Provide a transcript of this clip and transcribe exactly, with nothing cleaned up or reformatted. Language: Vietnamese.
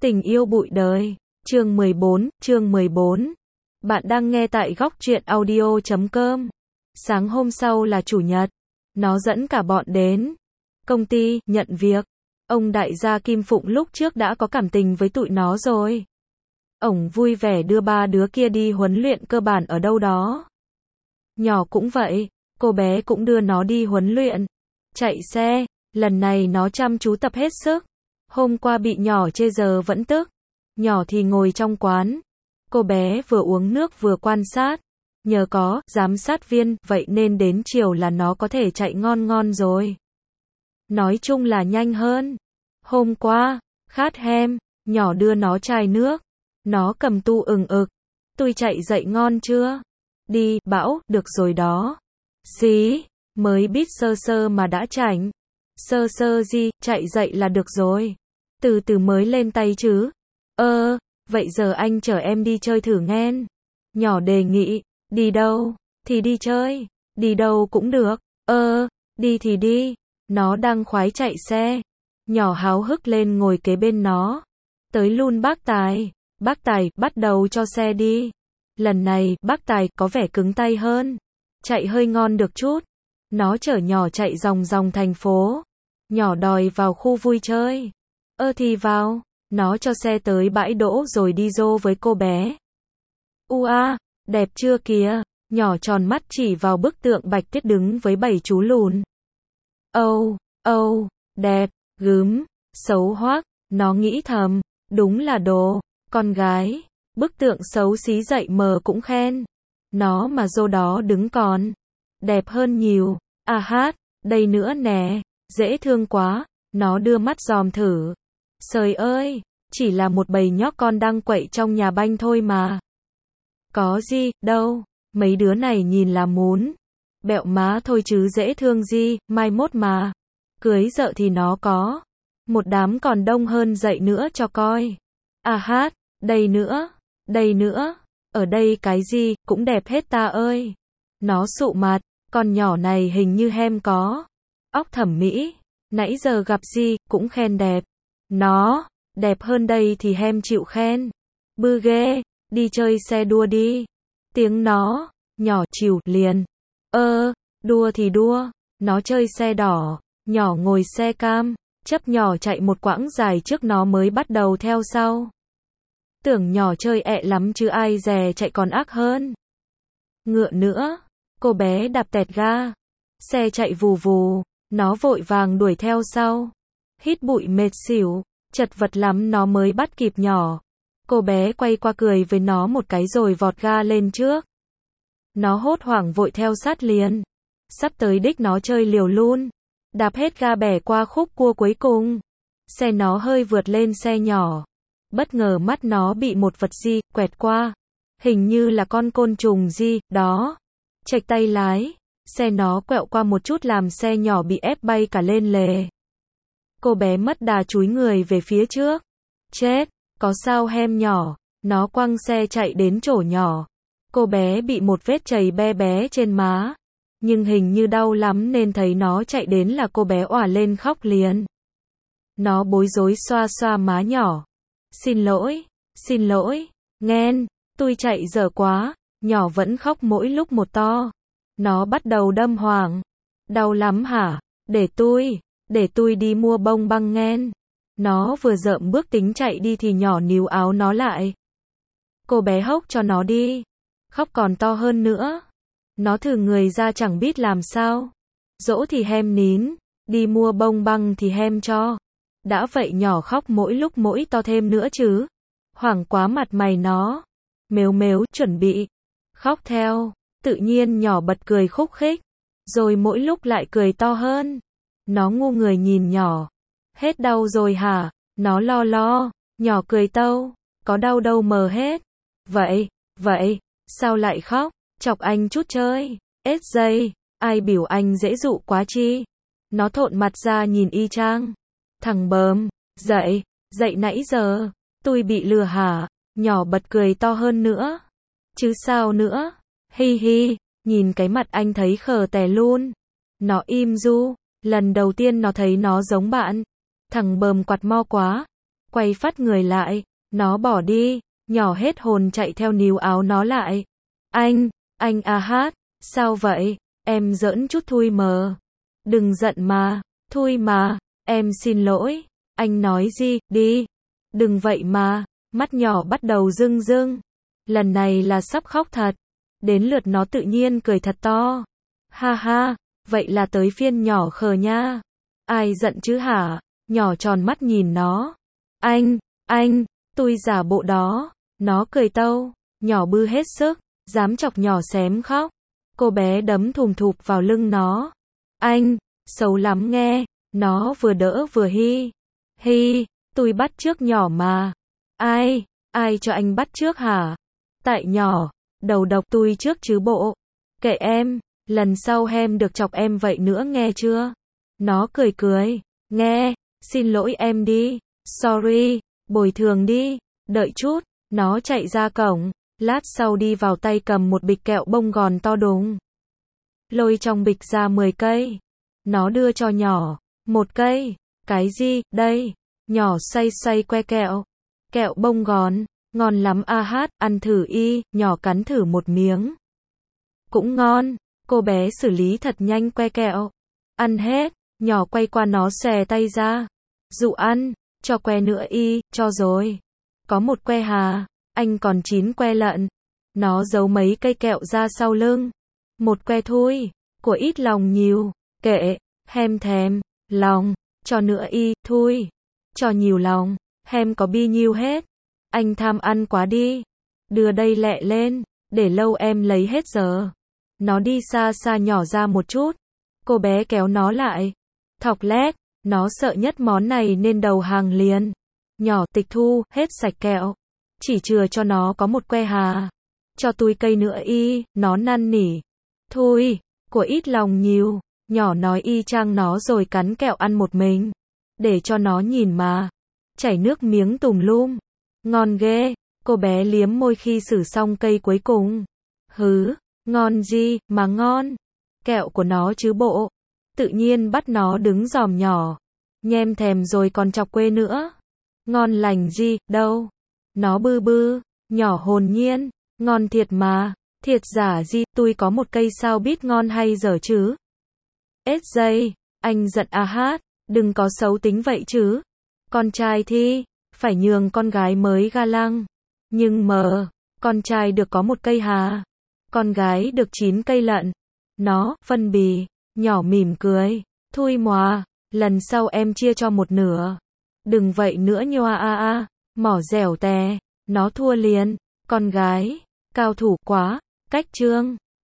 Tình yêu bụi đời, chương mười bốn, chương mười bốn. Bạn đang nghe tại góc truyện audio chấm com. Sáng hôm sau là chủ nhật, nó dẫn cả bọn đến công ty, nhận việc. Ông đại gia Kim Phụng lúc trước đã có cảm tình với tụi nó rồi. Ổng vui vẻ đưa ba đứa kia đi huấn luyện cơ bản ở đâu đó. Nhỏ cũng vậy, cô bé cũng đưa nó đi huấn luyện chạy xe, lần này nó chăm chú tập hết sức. Hôm qua bị nhỏ chê giờ vẫn tức. Nhỏ thì ngồi trong quán. Cô bé vừa uống nước vừa quan sát. Nhờ có giám sát viên, vậy nên đến chiều là nó có thể chạy ngon ngon rồi. Nói chung là nhanh hơn. Hôm qua, khát hem, nhỏ đưa nó chai nước. Nó cầm tu ừng ực. Tôi chạy dậy ngon chưa? Đi, Bão, được rồi đó. Xí, mới biết sơ sơ mà đã chảnh. Sơ sơ gì, chạy dậy là được rồi. Từ từ mới lên tay chứ. Ơ, vậy giờ anh chở em đi chơi thử nghen. Nhỏ đề nghị, đi đâu? Thì đi chơi. Đi đâu cũng được. Ơ, đi thì đi. Nó đang khoái chạy xe. Nhỏ háo hức lên ngồi kế bên nó. Tới luôn bác Tài. Bác Tài, bắt đầu cho xe đi. Lần này, bác Tài có vẻ cứng tay hơn. Chạy hơi ngon được chút. Nó chở nhỏ chạy vòng vòng thành phố. Nhỏ đòi vào khu vui chơi. Ơ thì vào. Nó cho xe tới bãi đỗ rồi đi dô với cô bé. Ua, à, đẹp chưa kìa. Nhỏ tròn mắt chỉ vào bức tượng Bạch Tuyết đứng với bảy chú lùn. Âu, âu, đẹp, gớm, xấu hoắc. Nó nghĩ thầm, đúng là đồ con gái. Bức tượng xấu xí dậy mờ cũng khen. Nó mà dô đó đứng còn đẹp hơn nhiều. À hát, đây nữa nè, dễ thương quá. Nó đưa mắt dòm thử. Trời ơi, chỉ là một bầy nhóc con đang quậy trong nhà banh thôi mà. Có gì, đâu, mấy đứa này nhìn là muốn bẹo má thôi chứ dễ thương gì, mai mốt mà cưới vợ thì nó có một đám còn đông hơn dậy nữa cho coi. À hát, đây nữa, đây nữa, ở đây cái gì, cũng đẹp hết ta ơi. Nó sụ mặt, con nhỏ này hình như hem có óc thẩm mỹ, nãy giờ gặp gì, cũng khen đẹp. Nó, đẹp hơn đây thì hem chịu khen. Bư ghê, đi chơi xe đua đi. Tiếng nó, nhỏ chịu liền. Ơ, đua thì đua, nó chơi xe đỏ, nhỏ ngồi xe cam, chấp nhỏ chạy một quãng dài trước nó mới bắt đầu theo sau. Tưởng nhỏ chơi ẹ lắm chứ ai dè chạy còn ác hơn. Ngựa nữa, cô bé đạp tẹt ga. Xe chạy vù vù, nó vội vàng đuổi theo sau. Hít bụi mệt xỉu, chật vật lắm nó mới bắt kịp nhỏ. Cô bé quay qua cười với nó một cái rồi vọt ga lên trước. Nó hốt hoảng vội theo sát liền. Sắp tới đích nó chơi liều luôn. Đạp hết ga bẻ qua khúc cua cuối cùng. Xe nó hơi vượt lên xe nhỏ. Bất ngờ mắt nó bị một vật gì quẹt qua. Hình như là con côn trùng gì đó. Chệch tay lái. Xe nó quẹo qua một chút làm xe nhỏ bị ép bay cả lên lề. Cô bé mất đà chúi người về phía trước. Chết, có sao hem nhỏ. Nó quăng xe chạy đến chỗ nhỏ. Cô bé bị một vết chầy be bé trên má. Nhưng hình như đau lắm nên thấy nó chạy đến là cô bé òa lên khóc liền. Nó bối rối xoa xoa má nhỏ. Xin lỗi, xin lỗi, nghen, tôi chạy dở quá. Nhỏ vẫn khóc mỗi lúc một to. Nó bắt đầu đâm hoàng. Đau lắm hả? Để tôi, để tôi đi mua bông băng nghen. Nó vừa dợm bước tính chạy đi thì nhỏ níu áo nó lại. Cô bé hốc cho nó đi. Khóc còn to hơn nữa. Nó thử người ra chẳng biết làm sao. Dỗ thì hem nín, đi mua bông băng thì hem cho. Đã vậy nhỏ khóc mỗi lúc mỗi to thêm nữa chứ. Hoảng quá mặt mày nó. Mếu mếu chuẩn bị khóc theo. Tự nhiên nhỏ bật cười khúc khích. Rồi mỗi lúc lại cười to hơn. Nó ngu người nhìn nhỏ. Hết đau rồi hả? Nó lo lo. Nhỏ cười tâu. Có đau đâu mờ hết. Vậy, vậy, sao lại khóc? Chọc anh chút chơi. Ết dây, ai biểu anh dễ dụ quá chi? Nó thộn mặt ra nhìn y chang. Thằng bờm, dậy, dậy nãy giờ. Tôi bị lừa hả? Nhỏ bật cười to hơn nữa. Chứ sao nữa? Hi hi, nhìn cái mặt anh thấy khờ tè luôn. Nó im du, lần đầu tiên nó thấy nó giống bạn. Thằng bờm quạt mo quá. Quay phát người lại, nó bỏ đi, nhỏ hết hồn chạy theo níu áo nó lại. Anh, anh a hát, sao vậy? Em giỡn chút thôi mờ. Đừng giận mà, thôi mà, em xin lỗi. Anh nói gì, đi. Đừng vậy mà, mắt nhỏ bắt đầu rưng rưng. Lần này là sắp khóc thật. Đến lượt nó tự nhiên cười thật to. Ha ha, vậy là tới phiên nhỏ khờ nha. Ai giận chứ hả? Nhỏ tròn mắt nhìn nó. Anh, anh, tôi giả bộ đó. Nó cười tâu, nhỏ bư hết sức, dám chọc nhỏ xém khóc. Cô bé đấm thùm thụp vào lưng nó. Anh, xấu lắm nghe. Nó vừa đỡ vừa hi. Hi, tôi bắt trước nhỏ mà. Ai, ai cho anh bắt trước hả? Tại nhỏ, đầu độc tôi trước chứ bộ. Kệ em, lần sau em được chọc em vậy nữa nghe chưa? Nó cười cười, nghe, xin lỗi em đi, sorry, bồi thường đi, đợi chút, nó chạy ra cổng, lát sau đi vào tay cầm một bịch kẹo bông gòn to đùng. Lôi trong bịch ra mười cây, nó đưa cho nhỏ, một cây, cái gì, đây, nhỏ xoay xoay que kẹo, kẹo bông gòn, ngon lắm a hát, ăn thử y, nhỏ cắn thử một miếng. Cũng ngon, cô bé xử lý thật nhanh que kẹo, ăn hết, nhỏ quay qua nó xòe tay ra, dụ ăn, cho que nữa y, cho rồi. Có một que hà, anh còn chín que lận. Nó giấu mấy cây kẹo ra sau lưng. Một que thôi, của ít lòng nhiều, kệ, hem thèm, lòng, cho nữa y, thôi. Cho nhiều lòng, hem có bi nhiêu hết. Anh tham ăn quá đi. Đưa đây lẹ lên, để lâu em lấy hết giờ. Nó đi xa xa nhỏ ra một chút. Cô bé kéo nó lại. Thọc lét, nó sợ nhất món này nên đầu hàng liền. Nhỏ tịch thu, hết sạch kẹo. Chỉ chừa cho nó có một que hà. Cho tôi cây nữa y, nó năn nỉ. Thôi, của ít lòng nhiều. Nhỏ nói y chang nó rồi cắn kẹo ăn một mình. Để cho nó nhìn mà. Chảy nước miếng tùm lum. Ngon ghê, cô bé liếm môi khi xử xong cây cuối cùng. Hứ, ngon gì, mà ngon. Kẹo của nó chứ bộ. Tự nhiên bắt nó đứng giòm nhỏ. Nhem thèm rồi còn chọc quê nữa. Ngon lành gì, đâu. Nó bư bư, nhỏ hồn nhiên, ngon thiệt mà. Thiệt giả gì, tôi có một cây sao biết ngon hay dở chứ. Ết dây, anh giận a hát, đừng có xấu tính vậy chứ. Con trai thi, phải nhường con gái mới ga lăng. Nhưng mờ, con trai được có một cây hà. Con gái được chín cây lận. Nó, phân bì, nhỏ mỉm cười. Thôi mòa, lần sau em chia cho một nửa. Đừng vậy nữa nhoa a a, mỏ dẻo tè. Nó thua liền, con gái, cao thủ quá, cách trương.